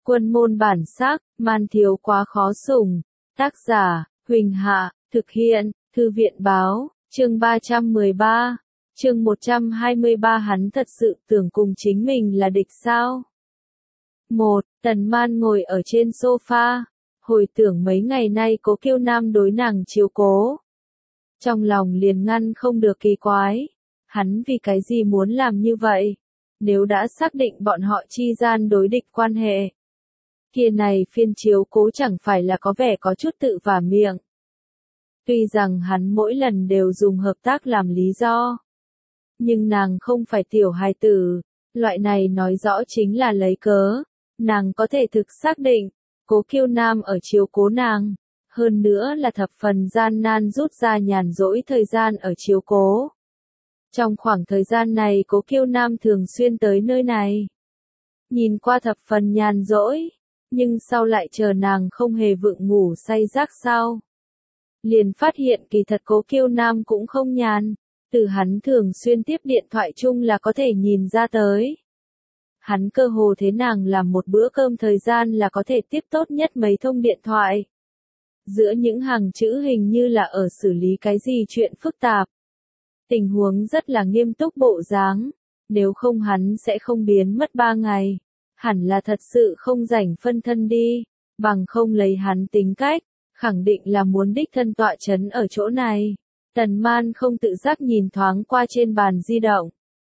Quân môn bản sắc, man thiếu quá khó sủng. Tác giả, Huỳnh Hạ, thực hiện, Thư viện báo, chương 313, chương 123 hắn thật sự tưởng cùng chính mình là địch sao? 1. Tần Man ngồi ở trên sofa, hồi tưởng mấy ngày nay Cố Kiêu Nam đối nàng chiếu cố. Trong lòng liền ngăn không được kỳ quái, hắn vì cái gì muốn làm như vậy? Nếu đã xác định bọn họ chi gian đối địch quan hệ, kia này phiên chiếu cố chẳng phải là có vẻ có chút tự vả miệng. Tuy rằng hắn mỗi lần đều dùng hợp tác làm lý do, nhưng nàng không phải tiểu hài tử, loại này nói rõ chính là lấy cớ. Nàng có thể thực xác định, Cố Kiêu Nam ở chiếu cố nàng, hơn nữa là thập phần gian nan rút ra nhàn rỗi thời gian ở chiếu cố. Trong khoảng thời gian này Cố Kiêu Nam thường xuyên tới nơi này. Nhìn qua thập phần nhàn rỗi, nhưng sau lại chờ nàng không hề vượng ngủ say giấc sau. Liền phát hiện kỳ thật Cố Kiêu Nam cũng không nhàn, từ hắn thường xuyên tiếp điện thoại chung là có thể nhìn ra tới. Hắn cơ hồ thế nàng làm một bữa cơm thời gian là có thể tiếp tốt nhất mấy thông điện thoại. Giữa những hàng chữ hình như là ở xử lý cái gì chuyện phức tạp. Tình huống rất là nghiêm túc bộ dáng, nếu không hắn sẽ không biến mất 3 ngày. Hẳn là thật sự không rảnh phân thân đi, bằng không lấy hắn tính cách, khẳng định là muốn đích thân tọa chấn ở chỗ này. Tần Man không tự giác nhìn thoáng qua trên bàn di động.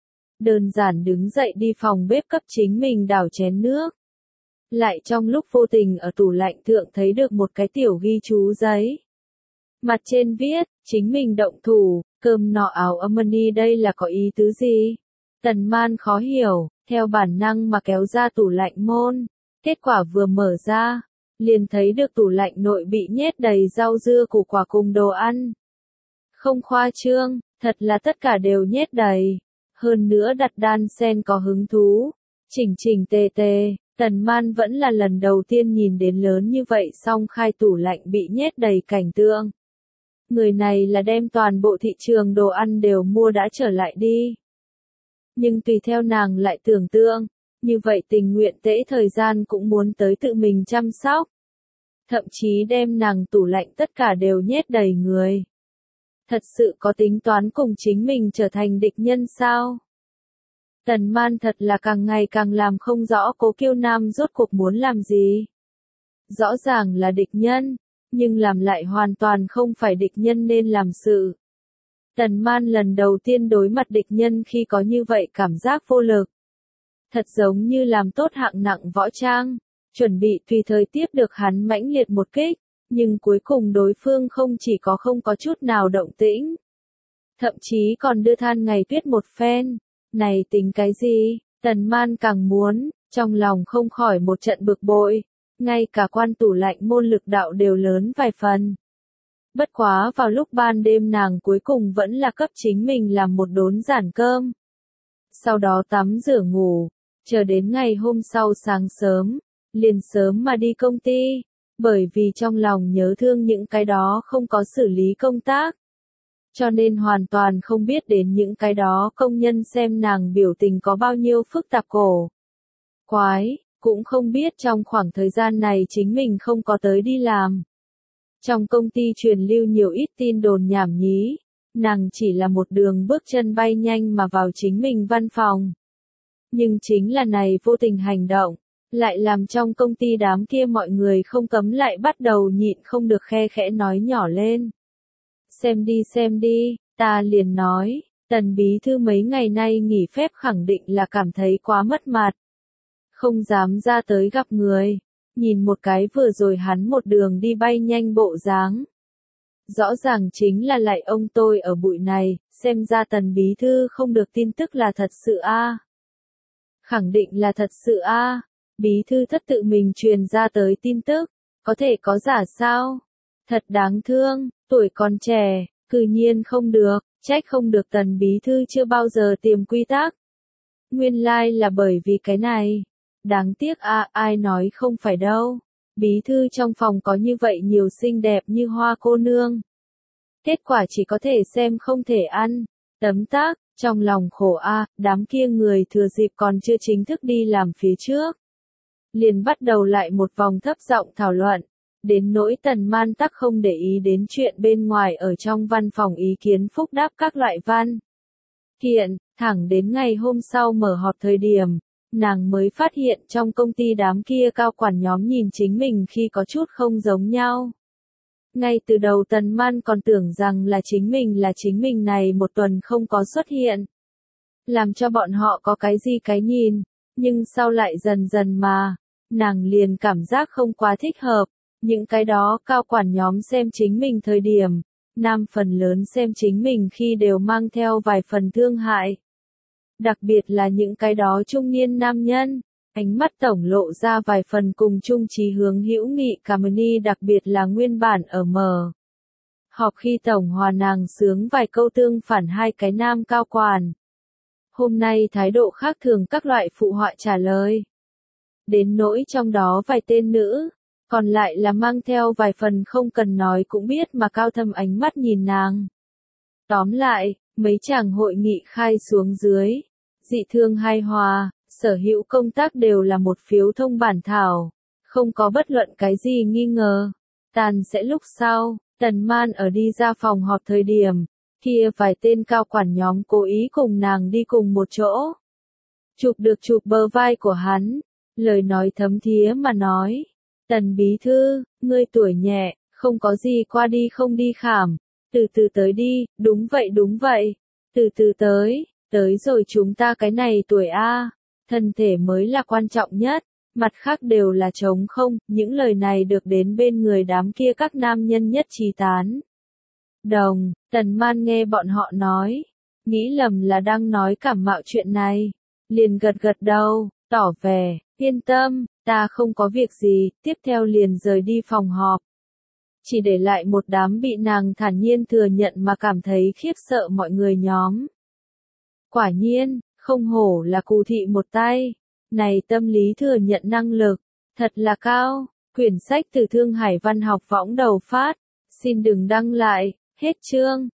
Đơn giản đứng dậy đi phòng bếp cấp chính mình đảo chén nước. Lại trong lúc vô tình ở tủ lạnh thượng thấy được một cái tiểu ghi chú giấy. Mặt trên viết, chính mình động thủ, cơm nọ áo Armani đây là có ý tứ gì? Tần Man khó hiểu, theo bản năng mà kéo ra tủ lạnh môn. Kết quả vừa mở ra, liền thấy được tủ lạnh nội bị nhét đầy rau dưa củ quả cùng đồ ăn. Không khoa trương, thật là tất cả đều nhét đầy. Hơn nữa đặt đan sen có hứng thú, chỉnh chỉnh tề tề, Tần Man vẫn là lần đầu tiên nhìn đến lớn như vậy song khai tủ lạnh bị nhét đầy cảnh tượng. Người này là đem toàn bộ thị trường đồ ăn đều mua đã trở lại đi. Nhưng tùy theo nàng lại tưởng tượng, như vậy tình nguyện tễ thời gian cũng muốn tới tự mình chăm sóc. Thậm chí đem nàng tủ lạnh tất cả đều nhét đầy người. Thật sự có tính toán cùng chính mình trở thành địch nhân sao? Tần Man thật là càng ngày càng làm không rõ Cố Kiêu Nam rốt cuộc muốn làm gì. Rõ ràng là địch nhân, nhưng làm lại hoàn toàn không phải địch nhân nên làm sự. Tần Man lần đầu tiên đối mặt địch nhân khi có như vậy cảm giác vô lực. Thật giống như làm tốt hạng nặng võ trang, chuẩn bị tùy thời tiếp được hắn mãnh liệt một kích. Nhưng cuối cùng đối phương không chỉ có không có chút nào động tĩnh, thậm chí còn đưa than ngày tuyết một phen. Này tính cái gì? Tần Man càng muốn, trong lòng không khỏi một trận bực bội. Ngay cả quan tủ lạnh môn lực đạo đều lớn vài phần. Bất quá vào lúc ban đêm nàng cuối cùng vẫn là cấp chính mình làm một đốn giản cơm. Sau đó tắm rửa ngủ, chờ đến ngày hôm sau sáng sớm, liền sớm mà đi công ty. Bởi vì trong lòng nhớ thương những cái đó không có xử lý công tác. Cho nên hoàn toàn không biết đến những cái đó công nhân xem nàng biểu tình có bao nhiêu phức tạp cổ. Quái, cũng không biết trong khoảng thời gian này chính mình không có tới đi làm. Trong công ty truyền lưu nhiều ít tin đồn nhảm nhí, nàng chỉ là một đường bước chân bay nhanh mà vào chính mình văn phòng. Nhưng chính là này vô tình hành động, lại làm trong công ty đám kia mọi người không cấm lại bắt đầu nhịn không được khe khẽ nói nhỏ lên. Xem đi, ta liền nói, Tần bí thư mấy ngày nay nghỉ phép khẳng định là cảm thấy quá mất mặt. Không dám ra tới gặp người, nhìn một cái vừa rồi hắn một đường đi bay nhanh bộ dáng. Rõ ràng chính là lại ông tôi ở bụi này, xem ra Tần bí thư không được tin tức là thật sự a. Khẳng định là thật sự a. Bí thư thất tự mình truyền ra tới tin tức, có thể có giả sao? Thật đáng thương, tuổi còn trẻ, cư nhiên không được, trách không được Tần bí thư chưa bao giờ tiềm quy tắc. Nguyên lai là bởi vì cái này. Đáng tiếc ai nói không phải đâu. Bí thư trong phòng có như vậy nhiều xinh đẹp như hoa cô nương. Kết quả chỉ có thể xem không thể ăn. Tấm tắc, trong lòng khổ đám kia người thừa dịp còn chưa chính thức đi làm phía trước. liền bắt đầu lại một vòng thấp giọng thảo luận. Đến nỗi Tần Man tắc không để ý đến chuyện bên ngoài ở trong văn phòng ý kiến phúc đáp các loại văn kiện, thẳng đến ngày hôm sau mở họp thời điểm, nàng mới phát hiện trong công ty đám kia cao quản nhóm nhìn chính mình khi có chút không giống nhau. Ngay từ đầu Tần Man còn tưởng rằng là chính mình này một tuần không có xuất hiện, làm cho bọn họ có cái gì cái nhìn, nhưng sau lại dần dần mà, nàng liền cảm giác không quá thích hợp. Những cái đó cao quản nhóm xem chính mình thời điểm, nam phần lớn xem chính mình khi đều mang theo vài phần thương hại. Đặc biệt là những cái đó trung niên nam nhân, ánh mắt tổng lộ ra vài phần cùng chung chí hướng hữu nghị cảm ơn, đặc biệt là nguyên bản ở mờ. Họp khi tổng hòa nàng sướng vài câu tương phản hai cái nam cao quản. Hôm nay thái độ khác thường các loại phụ họa trả lời. Đến nỗi trong đó vài tên nữ, còn lại là mang theo vài phần không cần nói cũng biết mà cao thâm ánh mắt nhìn nàng. Tóm lại, mấy chàng hội nghị khai xuống dưới, dị thương hài hòa, sở hữu công tác đều là một phiếu thông bản thảo, không có bất luận cái gì nghi ngờ. Tàn sẽ lúc sau, Tần Man ở đi ra phòng họp thời điểm, kia vài tên cao quản nhóm cố ý cùng nàng đi cùng một chỗ. Chụp bờ vai của hắn, lời nói thấm thía mà nói. Tần bí thư, ngươi tuổi nhẹ, không có gì qua đi không đi khảm, từ từ tới đi, đúng vậy, từ từ tới rồi chúng ta cái này tuổi A, thân thể mới là quan trọng nhất, mặt khác đều là trống không, những lời này được đến bên người đám kia các nam nhân nhất trí tán. Tần Man nghe bọn họ nói, nghĩ lầm là đang nói cảm mạo chuyện này, liền gật đầu, tỏ vẻ, yên tâm. Ta không có việc gì, tiếp theo liền rời đi phòng họp. Chỉ để lại một đám bị nàng thản nhiên thừa nhận mà cảm thấy khiếp sợ mọi người nhóm. Quả nhiên, không hổ là cù thị một tay. Này tâm lý thừa nhận năng lực, thật là cao. Quyển sách từ Thương Hải Văn học võng đầu phát. Xin đừng đăng lại, hết chương.